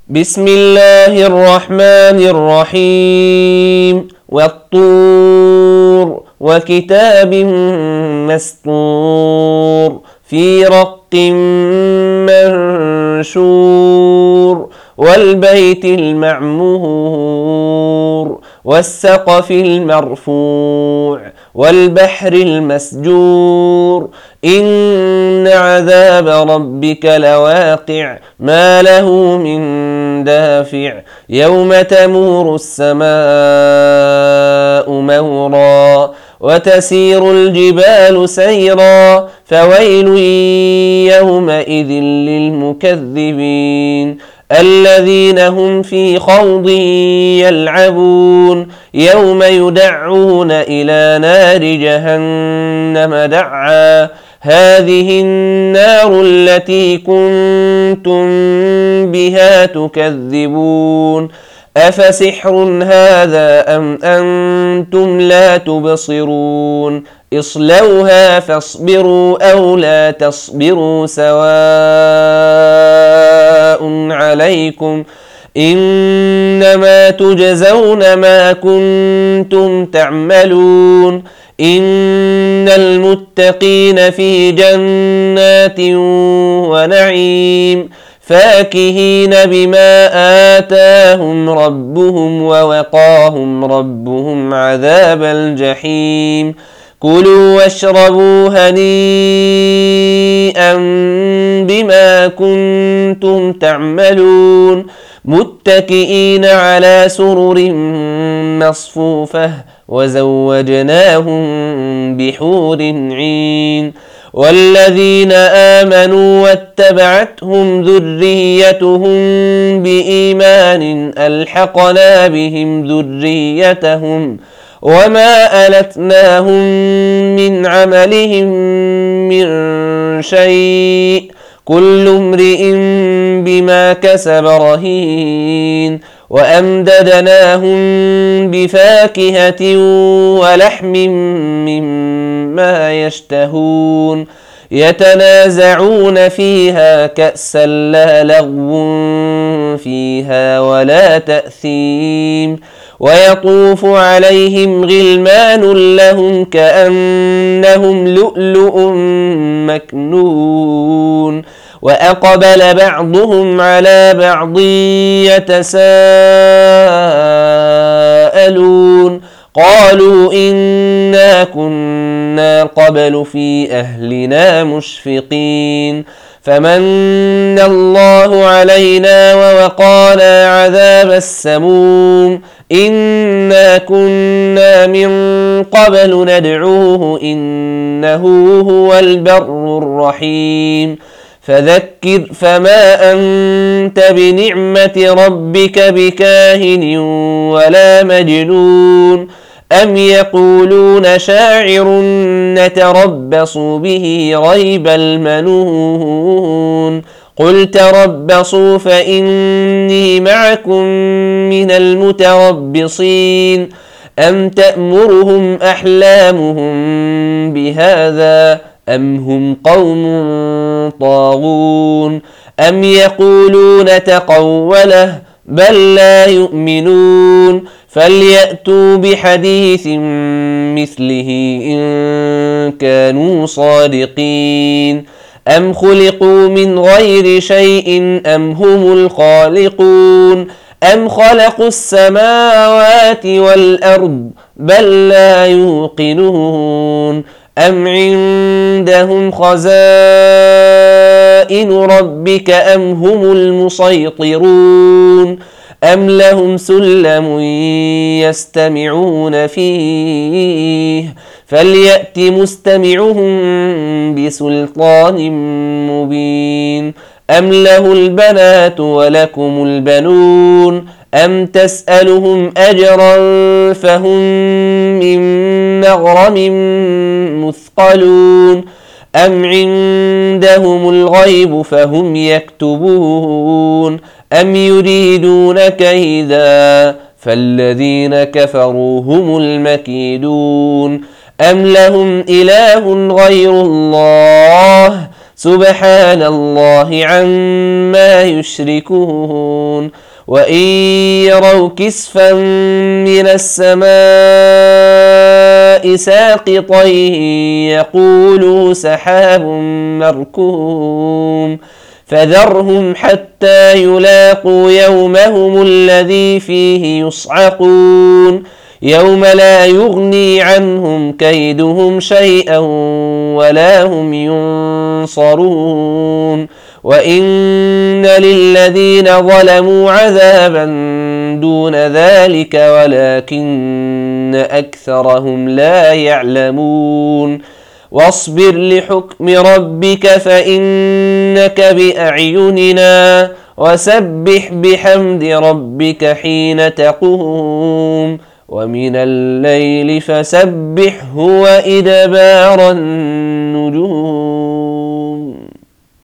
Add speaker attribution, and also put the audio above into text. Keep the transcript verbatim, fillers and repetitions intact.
Speaker 1: بسم الله الرحمن الرحيم والطور وكتاب مسطور في رق منشور والبيت المعمور والسقف المرفوع والبحر المسجور إن عذاب ربك لواقع ما له من دافع يوم تمور السماء مورا وتسير الجبال سيرا فويل يومئذ للمكذبين الذين هم في خوض يلعبون يوم يدعون إلى نار جهنم دعا هذه النار التي كنتم بها تكذبون أفسحر هذا أم أنتم لا تبصرون اصلوها فاصبروا أو لا تصبروا سواء عليكم إنما تجزون ما كنتم تعملون إن المتقين في جنات ونعيم فاكهين بما آتاهم ربهم ووقاهم ربهم عذاب الجحيم كلوا واشربوا هنيئا بما كنتم تعملون متكئين على سرر مصفوفة وزوجناهم بحور عين والذين آمنوا واتبعتهم ذريتهم بإيمان ألحقنا بهم ذريتهم وما ألتناهم من عملهم من شيء كل امرئ بما كسب رهين وأمددناهم بفاكهة ولحم مما يشتهون يتنازعون فيها كأسا لا لغو فيها ولا تأثيم ويطوف عليهم غلمان لهم كأنهم لؤلؤ مكنون وأقبل بعضهم على بعض يتساءلون قالوا إنا كنا قبل في أهلنا مشفقين فمن الله علينا ووقانا عذاب السموم إنا كنا من قبل ندعوه إنه هو البر الرحيم فذكر فما أنت بنعمة ربك بكاهن ولا مجنون أم يقولون شاعر نتربص به ريب المنون قل تربصوا فإني معكم من المتربصين أم تأمرهم أحلامهم بهذا أم هم قوم طاغون أم يقولون تقوله بل لا يؤمنون فليأتوا بحديث مثله إن كانوا صادقين أم خلقوا من غير شيء أم هم الخالقون أم خلقوا السماوات والأرض بل لا يوقنون أم عندهم خزائن ربك أم هم المسيطرون أم لهم سلم يستمعون فيه فليأت مستمعهم بسلطان مبين أم له البنات ولكم البنون أم تسألهم أجرا فهم من مغرم مثقلون أم عندهم الغيب فهم يكتبون أم يريدون كيدا فالذين كفروا هم المكيدون أم لهم إله غير الله سبحان الله عما يشركون وإن يروا كسفا من السماء ساقطا يقولوا سحاب مركوم فذرهم حتى يلاقوا يومهم الذي فيه يصعقون يوم لا يغني عنهم كيدهم شيئا ولا هم ينصرون وإن للذين ظلموا عذابا دون ذلك ولكن أكثرهم لا يعلمون واصبر لحكم ربك فإنك بأعيننا وسبح بحمد ربك حين تقوم ومن الليل فسبحه وإدبار النجوم.